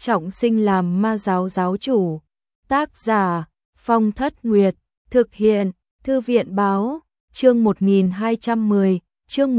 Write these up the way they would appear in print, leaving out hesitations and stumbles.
trọng sinh làm ma giáo giáo chủ. Tác giả Phong Thất Nguyệt, thực hiện Thư viện Báo, chương 1210, chương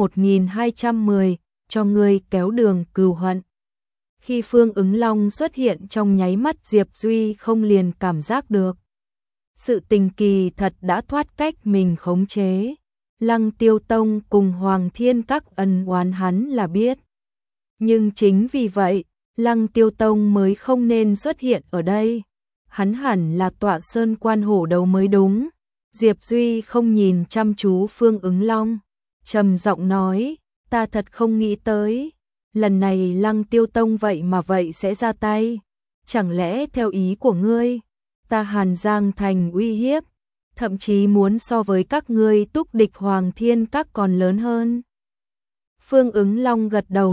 1210, cho ngươi kéo đường cừu hận. Khi Phương Ứng Long xuất hiện trong nháy mắt, Diệp Duy không liền cảm giác được. Sự tình kỳ thật đã thoát cách mình khống chế. Lăng Tiêu Tông cùng Hoàng Thiên Các ân oán hắn là biết. Nhưng chính vì vậy, Lăng Tiêu Tông mới không nên xuất hiện ở đây. Hắn hẳn là tọa sơn quan hổ đấu mới đúng. Diệp Duy không nhìn chăm chú Phương Ứng Long, trầm giọng nói, ta thật không nghĩ tới. Lần này Lăng Tiêu Tông vậy sẽ ra tay. Chẳng lẽ theo ý của ngươi, ta Hàn Giang Thành uy hiếp, thậm chí muốn so với các ngươi túc địch Hoàng Thiên Các còn lớn hơn? Phương Ứng Long gật đầu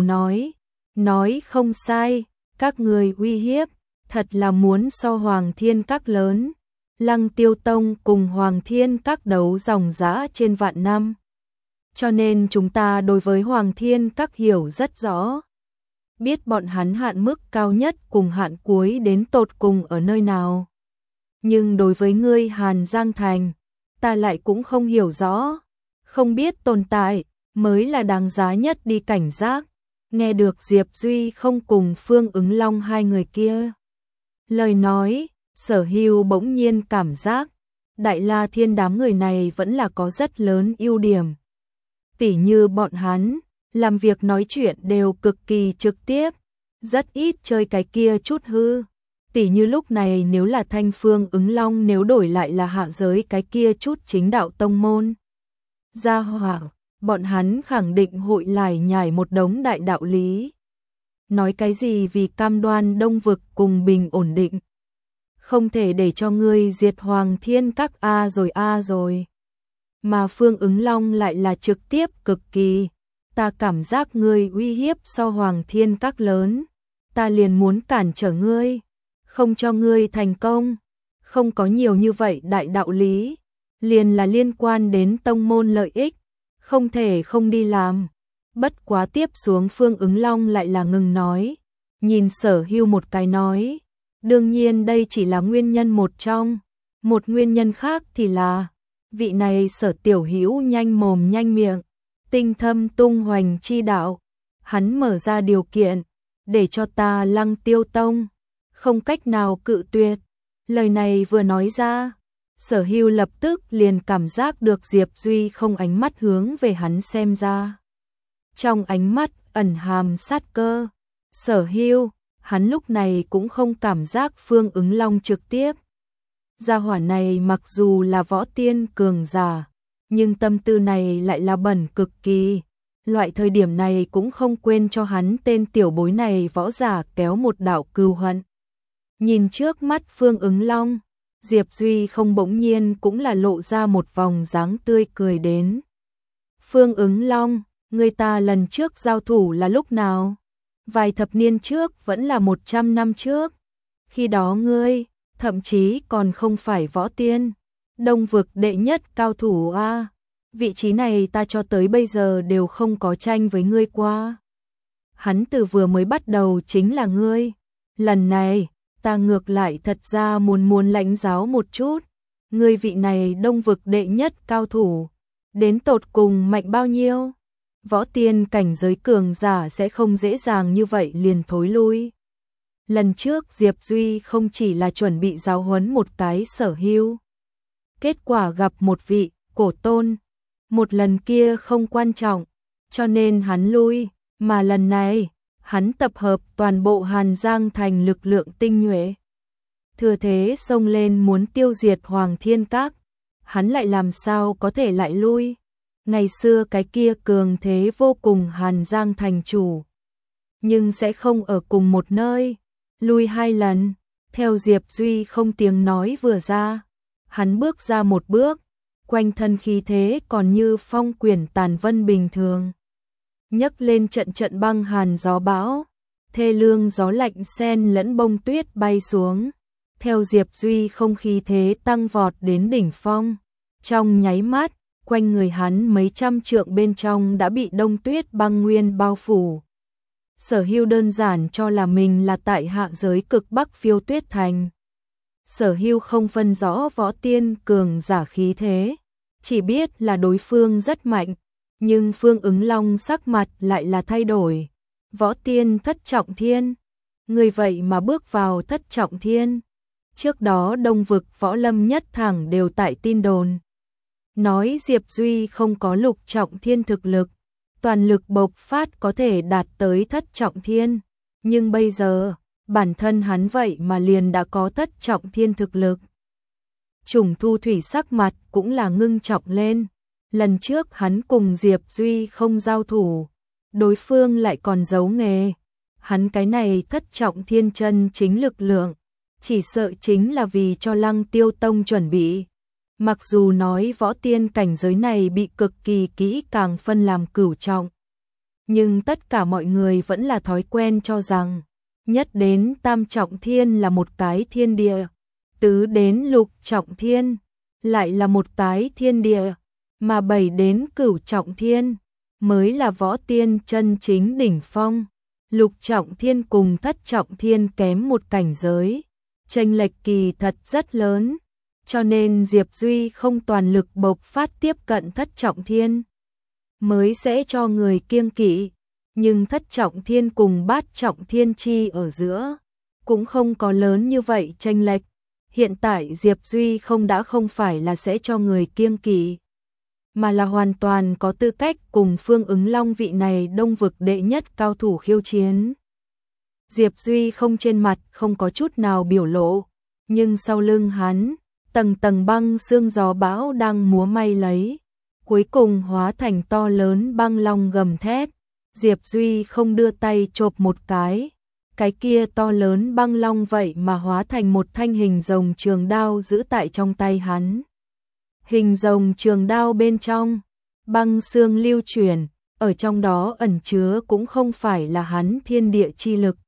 nói không sai, các ngươi uy hiếp, thật là muốn so Hoàng Thiên Các lớn. Lăng Tiêu Tông cùng Hoàng Thiên Các đấu dòng dã trên vạn năm. Cho nên chúng ta đối với Hoàng Thiên Các hiểu rất rõ. Biết bọn hắn hạn mức cao nhất cùng hạn cuối đến tột cùng ở nơi nào. Nhưng đối với ngươi Hàn Giang Thành, ta lại cũng không hiểu rõ. Không biết tồn tại, mới là đáng giá nhất đi cảnh giác. Nghe được Diệp Duy không cùng Phương Ứng Long hai người kia lời nói, Sở Hưu bỗng nhiên cảm giác Đại La Thiên đám người này vẫn là có rất lớn ưu điểm. Tỉ như bọn hắn, làm việc nói chuyện đều cực kỳ trực tiếp, rất ít chơi cái kia chút hư. Tỉ như lúc này nếu là Thanh Phương Ứng Long, nếu đổi lại là hạ giới cái kia chút chính đạo tông môn gia hỏa, bọn hắn khẳng định hội lải nhải một đống đại đạo lý. Nói cái gì vì cam đoan Đông Vực cùng bình ổn định. Không thể để cho ngươi diệt Hoàng Thiên Các rồi. Mà Phương Ứng Long lại là trực tiếp cực kỳ. Ta cảm giác ngươi uy hiếp so Hoàng Thiên Các lớn. Ta liền muốn cản trở ngươi, không cho ngươi thành công. Không có nhiều như vậy đại đạo lý, liền là liên quan đến tông môn lợi ích, không thể không đi làm. Bất quá tiếp xuống Phương Ứng Long lại là ngừng nói, nhìn Sở Hưu một cái nói, đương nhiên đây chỉ là nguyên nhân một trong, một nguyên nhân khác thì là vị này Sở tiểu hữu nhanh mồm nhanh miệng, tinh thâm tung hoành chi đạo, hắn mở ra điều kiện để cho ta Lăng Tiêu Tông không cách nào cự tuyệt. Lời này vừa nói ra, Sở Hưu lập tức liền cảm giác được Diệp Duy không ánh mắt hướng về hắn xem ra. Trong ánh mắt ẩn hàm sát cơ. Sở Hưu, hắn lúc này cũng không cảm giác Phương Ứng Long trực tiếp. Gia hỏa này mặc dù là võ tiên cường giả, nhưng tâm tư này lại là bẩn cực kỳ. Loại thời điểm này cũng không quên cho hắn tên tiểu bối này võ giả kéo một đạo cừu hận. Nhìn trước mắt Phương Ứng Long, Diệp Duy không bỗng nhiên cũng là lộ ra một vòng dáng tươi cười đến. Phương Ứng Long, người ta lần trước giao thủ là lúc nào? Vài thập niên trước, vẫn là 100 năm trước. Khi đó ngươi, thậm chí còn không phải võ tiên, Đông Vực đệ nhất cao thủ a. Vị trí này ta cho tới bây giờ đều không có tranh với ngươi qua. Hắn từ vừa mới bắt đầu chính là ngươi. Lần này, ta ngược lại thật ra muốn lãnh giáo một chút. Ngươi vị này Đông Vực đệ nhất cao thủ, đến tột cùng mạnh bao nhiêu? Võ tiên cảnh giới cường giả sẽ không dễ dàng như vậy liền thối lui. Lần trước Diệp Duy không chỉ là chuẩn bị giáo huấn một cái Sở Hưu, kết quả gặp một vị cổ tôn. Một lần kia không quan trọng, cho nên hắn lui, mà lần này, hắn tập hợp toàn bộ Hàn Giang Thành lực lượng tinh nhuệ. Thừa thế xông lên muốn tiêu diệt Hoàng Thiên Các, hắn lại làm sao có thể lại lui. Ngày xưa cái kia cường thế vô cùng Hàn Giang Thành chủ, nhưng sẽ không ở cùng một nơi, lui 2 lần. Theo Diệp Duy không tiếng nói vừa ra, hắn bước ra một bước, quanh thân khí thế còn như phong quyển tàn vân bình thường. Nhấc lên trận băng hàn gió bão, thê lương gió lạnh xen lẫn bông tuyết bay xuống. Theo Diệp Duy không khí thế tăng vọt đến đỉnh phong, trong nháy mắt, quanh người hắn mấy trăm trượng bên trong đã bị đông tuyết băng nguyên bao phủ. Sở Hưu đơn giản cho là mình là tại hạ giới cực Bắc Phiêu Tuyết Thành. Sở Hưu không phân rõ võ tiên cường giả khí thế, chỉ biết là đối phương rất mạnh, nhưng Phương Ứng Long sắc mặt lại là thay đổi. Võ tiên thất trọng thiên, người vậy mà bước vào thất trọng thiên. Trước đó Đông vực võ lâm nhất thẳng đều tại tin đồn, nói Diệp Duy không có lục trọng thiên thực lực, toàn lực bộc phát có thể đạt tới thất trọng thiên, nhưng bây giờ, bản thân hắn vậy mà liền đã có thất trọng thiên thực lực. Trùng Thu Thủy sắc mặt cũng là ngưng trọng lên, lần trước hắn cùng Diệp Duy không giao thủ, đối phương lại còn giấu nghề, hắn cái này thất trọng thiên chân chính lực lượng, chỉ sợ chính là vì cho Lăng Tiêu Tông chuẩn bị. Mặc dù nói võ tiên cảnh giới này bị cực kỳ kỹ càng phân làm cửu trọng, nhưng tất cả mọi người vẫn là thói quen cho rằng nhất đến tam trọng thiên là một cái thiên địa, tứ đến lục trọng thiên lại là một cái thiên địa, mà bảy đến cửu trọng thiên mới là võ tiên chân chính đỉnh phong. Lục trọng thiên cùng thất trọng thiên kém một cảnh giới, chênh lệch kỳ thật rất lớn, cho nên Diệp Duy không toàn lực bộc phát tiếp cận thất trọng thiên, mới sẽ cho người kiêng kỵ, nhưng thất trọng thiên cùng bát trọng thiên chi ở giữa, cũng không có lớn như vậy chênh lệch. Hiện tại Diệp Duy không phải là sẽ cho người kiêng kỵ, mà là hoàn toàn có tư cách cùng Phương Ứng Long vị này Đông vực đệ nhất cao thủ khiêu chiến. Diệp Duy trên mặt không có chút nào biểu lộ, nhưng sau lưng hắn, tầng tầng băng sương gió bão đang múa may lấy, cuối cùng hóa thành to lớn băng long gầm thét. Diệp Duy không đưa tay chộp một cái kia to lớn băng long vậy mà hóa thành một thanh hình rồng trường đao giữ tại trong tay hắn. Hình rồng trường đao bên trong, băng sương lưu chuyển, ở trong đó ẩn chứa cũng không phải là hắn thiên địa chi lực,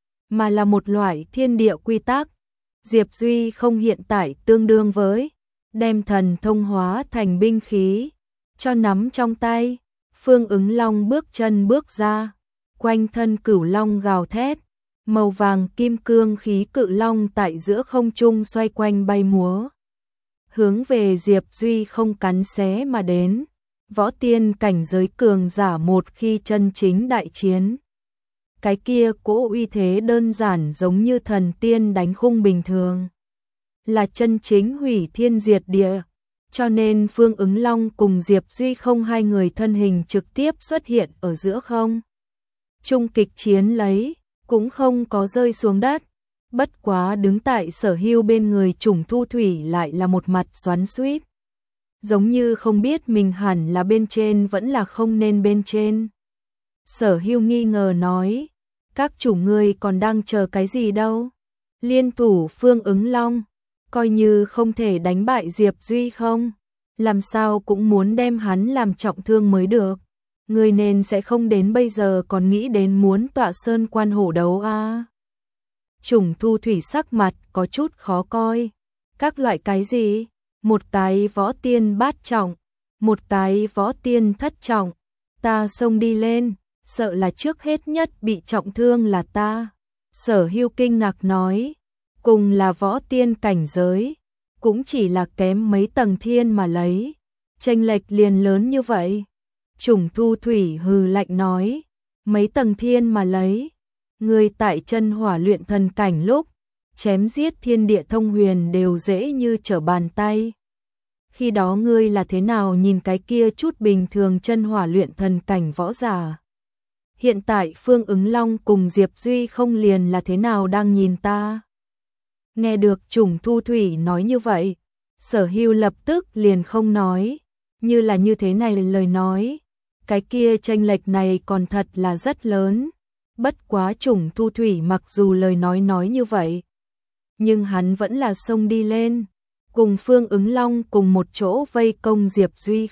mà là một loại thiên địa quy tắc. Diệp Duy hiện tại tương đương với đem thần thông hóa thành binh khí, cho nắm trong tay. Phương Ứng Long bước chân bước ra, quanh thân cửu long gào thét, màu vàng kim cương khí cự long tại giữa không trung xoay quanh bay múa, hướng về Diệp Duy cắn xé mà đến. Võ tiên cảnh giới cường giả một khi chân chính đại chiến, cái kia cỗ uy thế đơn giản giống như thần tiên đánh khung bình thường, là chân chính hủy thiên diệt địa. Cho nên Phương Ứng Long cùng Diệp Duy hai người thân hình trực tiếp xuất hiện ở giữa không trung kịch chiến lấy, cũng không có rơi xuống đất. Bất quá đứng tại Sở Hưu bên người Trùng Thu Thủy lại là một mặt xoắn xuýt, giống như không biết mình hẳn là bên trên vẫn là không nên bên trên. Sở Hưu nghi ngờ nói, các chủ ngươi còn đang chờ cái gì đâu? Liên thủ Phương Ứng Long, coi như không thể đánh bại Diệp Duy làm sao cũng muốn đem hắn làm trọng thương mới được. Ngươi nên sẽ không đến bây giờ còn nghĩ đến muốn tọa sơn quan hổ đấu a. Trùng Thu Thủy sắc mặt có chút khó coi. Các loại cái gì? Một cái võ tiên bát trọng, một cái võ tiên thất trọng, ta xông đi lên, sợ là trước hết nhất bị trọng thương là ta. Sở Hưu kinh ngạc nói, cùng là võ tiên cảnh giới, cũng chỉ là kém mấy tầng thiên mà lấy, chênh lệch liền lớn như vậy. Trùng Thu Thủy hừ lạnh nói, mấy tầng thiên mà lấy, người tại chân hỏa luyện thần cảnh lúc, chém giết thiên địa thông huyền đều dễ như trở bàn tay. Khi đó ngươi là thế nào nhìn cái kia chút bình thường chân hỏa luyện thần cảnh võ giả? Hiện tại Phương Ứng Long cùng Diệp Duy liền là thế nào đang nhìn ta? Nghe được Trùng Thu Thủy nói như vậy, Sở Hưu lập tức liền không nói, như là như thế này lời nói, cái kia chênh lệch này còn thật là rất lớn. Bất quá Trùng Thu Thủy mặc dù lời nói như vậy, nhưng hắn vẫn là xông đi lên, cùng Phương Ứng Long cùng một chỗ vây công Diệp Duy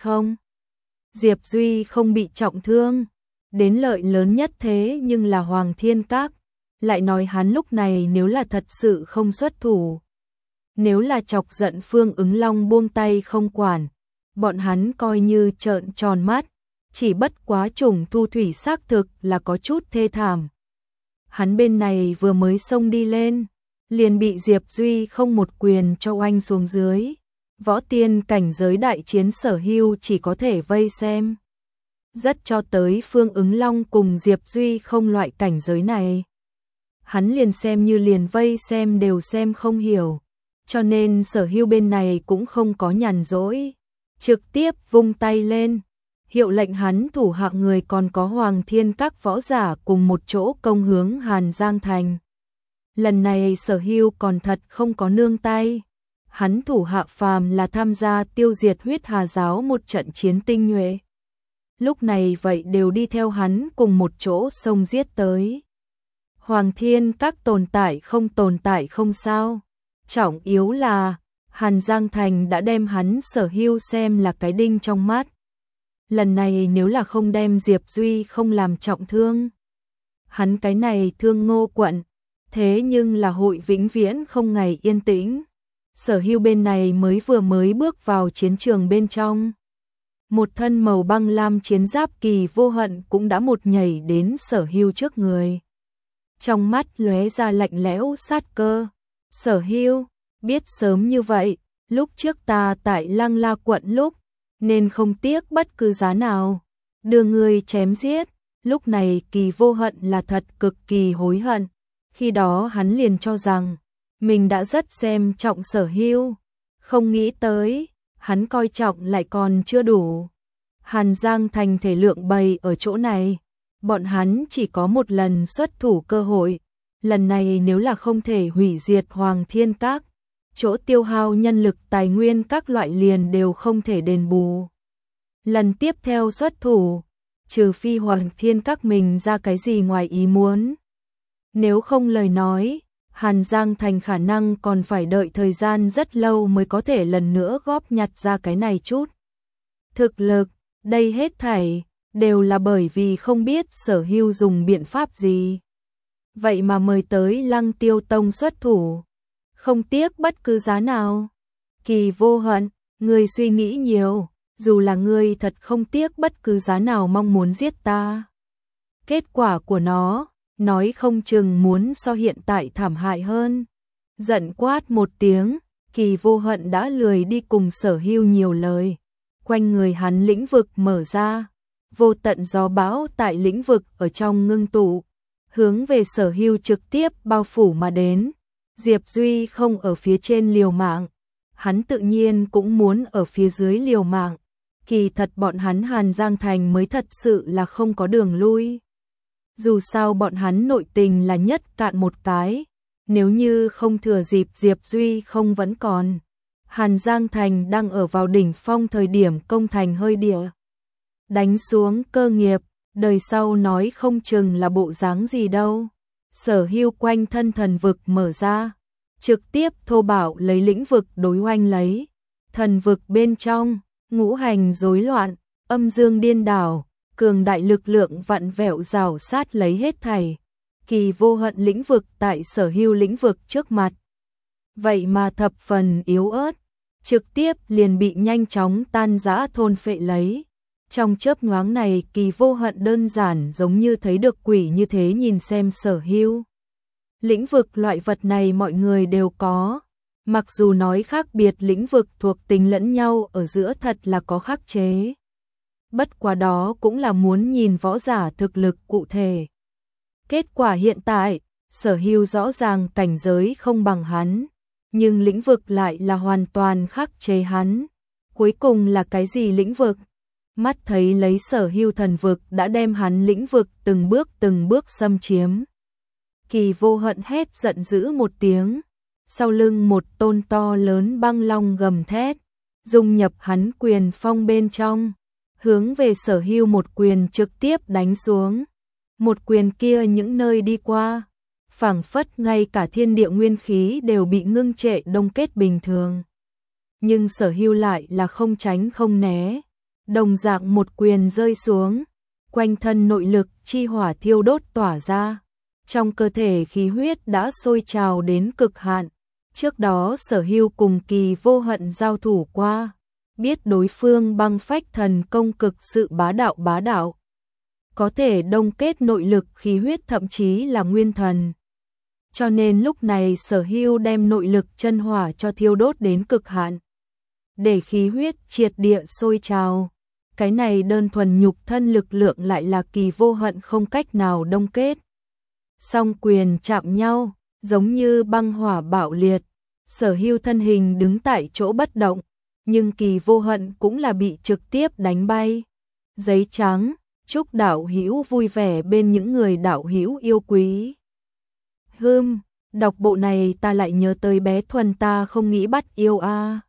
Diệp Duy bị trọng thương, đến lợi lớn nhất thế nhưng là Hoàng Thiên Các, lại nói hắn lúc này nếu là thật sự không xuất thủ, nếu là chọc giận Phương Ứng Long buông tay không quản, bọn hắn coi như trợn tròn mắt, chỉ bất quá Trùng Thu Thủy xác thực là có chút thê thảm. Hắn bên này vừa mới xông đi lên, liền bị Diệp Duy không một quyền cho oanh xuống dưới. Võ tiên cảnh giới đại chiến Sở Hưu chỉ có thể vây xem. Rất cho tới Phương Ứng Long cùng Diệp Duy không loại cảnh giới này. Hắn liền xem như liền vây xem đều xem không hiểu. Cho nên Sở Hưu bên này cũng không có nhàn rỗi. Trực tiếp vung tay lên. Hiệu lệnh hắn thủ hạ người còn có Hoàng Thiên các võ giả cùng một chỗ công hướng Hàn Giang Thành. Lần này Sở Hưu còn thật không có nương tay. Hắn thủ hạ phàm là tham gia tiêu diệt Huyết Hà giáo một trận chiến tinh nhuệ. Lúc này vậy đều đi theo hắn cùng một chỗ xông giết tới. Hoàng Thiên các tồn tại không sao. Trọng yếu là Hàn Giang Thành đã đem hắn Sở Hưu xem là cái đinh trong mắt. Lần này nếu là không đem Diệp Duy không làm trọng thương, hắn cái này Thương Ngô quận, thế nhưng là hội vĩnh viễn không ngày yên tĩnh. Sở Hưu bên này vừa mới bước vào chiến trường bên trong. Một thân màu băng lam chiến giáp Kỳ Vô Hận cũng đã một nhảy đến Sở Hưu trước người. Trong mắt lóe ra lạnh lẽo sát cơ. Sở Hưu, biết sớm như vậy, lúc trước ta tại Lăng La quận lúc, nên không tiếc bất cứ giá nào đưa người chém giết. Lúc này Kỳ Vô Hận là thật cực kỳ hối hận. Khi đó hắn liền cho rằng mình đã rất xem trọng Sở Hưu, không nghĩ tới hắn coi trọng lại còn chưa đủ. Hàn Giang Thành thể lượng bày ở chỗ này, bọn hắn chỉ có một lần xuất thủ cơ hội. Lần này nếu là không thể hủy diệt Hoàng Thiên các, chỗ tiêu hao nhân lực tài nguyên các loại liền đều không thể đền bù. Lần tiếp theo xuất thủ, trừ phi Hoàng Thiên các mình ra cái gì ngoài ý muốn. Nếu không lời nói, Hàn Giang Thành khả năng còn phải đợi thời gian rất lâu mới có thể lần nữa góp nhặt ra cái này chút thực lực. Đây hết thảy đều là bởi vì không biết Sở Hưu dùng biện pháp gì. Vậy mà mời tới Lăng Tiêu Tông xuất thủ, không tiếc bất cứ giá nào. Kỳ Vô Hận, ngươi suy nghĩ nhiều, dù là ngươi thật không tiếc bất cứ giá nào mong muốn giết ta. Kết quả của nó, nói không chừng muốn so hiện tại thảm hại hơn. Giận quát một tiếng, Kỳ Vô Hận đã lười đi cùng Sở Hưu nhiều lời. Quanh người hắn lĩnh vực mở ra, vô tận gió bão tại lĩnh vực ở trong ngưng tụ, hướng về Sở Hưu trực tiếp bao phủ mà đến. Diệp Duy không ở phía trên liều mạng, hắn tự nhiên cũng muốn ở phía dưới liều mạng. Kỳ thật bọn hắn Hàn Giang Thành mới thật sự là không có đường lui. Dù sao bọn hắn nội tình là nhất cạn một cái, nếu như không thừa dịp Diệp Duy không vẫn còn. Hàn Giang Thành đang ở vào đỉnh phong thời điểm công thành hơi địa. Đánh xuống cơ nghiệp, đời sau nói không chừng là bộ dáng gì đâu. Sở Hưu quanh thân thần vực mở ra, trực tiếp thô bạo lấy lĩnh vực đối oanh lấy. Thần vực bên trong, ngũ hành rối loạn, âm dương điên đảo, cường đại lực lượng vặn vẹo rào sát lấy hết thảy. Kỳ Vô Hận lĩnh vực tại Sở Hưu lĩnh vực trước mặt. Vậy mà thập phần yếu ớt, trực tiếp liền bị nhanh chóng tan rã thôn phệ lấy. Trong chớp nhoáng này Kỳ Vô Hận đơn giản giống như thấy được quỷ như thế nhìn xem Sở Hưu. Lĩnh vực loại vật này mọi người đều có. Mặc dù nói khác biệt lĩnh vực thuộc tính lẫn nhau ở giữa thật là có khắc chế. Bất quá đó cũng là muốn nhìn võ giả thực lực cụ thể. Kết quả hiện tại, Sở Hưu rõ ràng cảnh giới không bằng hắn, nhưng lĩnh vực lại là hoàn toàn khắc chế hắn. Cuối cùng là cái gì lĩnh vực? Mắt thấy lấy Sở Hưu thần vực đã đem hắn lĩnh vực từng bước xâm chiếm. Kỳ Vô Hận hét giận dữ một tiếng, sau lưng một tôn to lớn băng long gầm thét, dung nhập hắn quyền phong bên trong, hướng về Sở Hưu một quyền trực tiếp đánh xuống. Một quyền kia những nơi đi qua, phảng phất ngay cả thiên địa nguyên khí đều bị ngưng trệ đông kết bình thường. Nhưng Sở Hưu lại là không tránh không né, đồng dạng một quyền rơi xuống, quanh thân nội lực chi hỏa thiêu đốt tỏa ra, trong cơ thể khí huyết đã sôi trào đến cực hạn. Trước đó Sở Hưu cùng Kỳ Vô Hận giao thủ qua, biết đối phương băng phách thần công cực sự bá đạo, có thể đông kết nội lực khí huyết thậm chí là nguyên thần. Cho nên lúc này Sở Hưu đem nội lực chân hỏa cho thiêu đốt đến cực hạn, để khí huyết triệt địa sôi trào. Cái này đơn thuần nhục thân lực lượng lại là Kỳ Vô Hận không cách nào đông kết. Song quyền chạm nhau, giống như băng hỏa bạo liệt, Sở Hưu thân hình đứng tại chỗ bất động, nhưng Kỳ Vô Hận cũng là bị trực tiếp đánh bay. Giấy trắng, chúc đạo hữu vui vẻ bên những người đạo hữu yêu quý. Đọc bộ này ta lại nhớ tới bé Thuần ta không nghĩ bắt yêu a.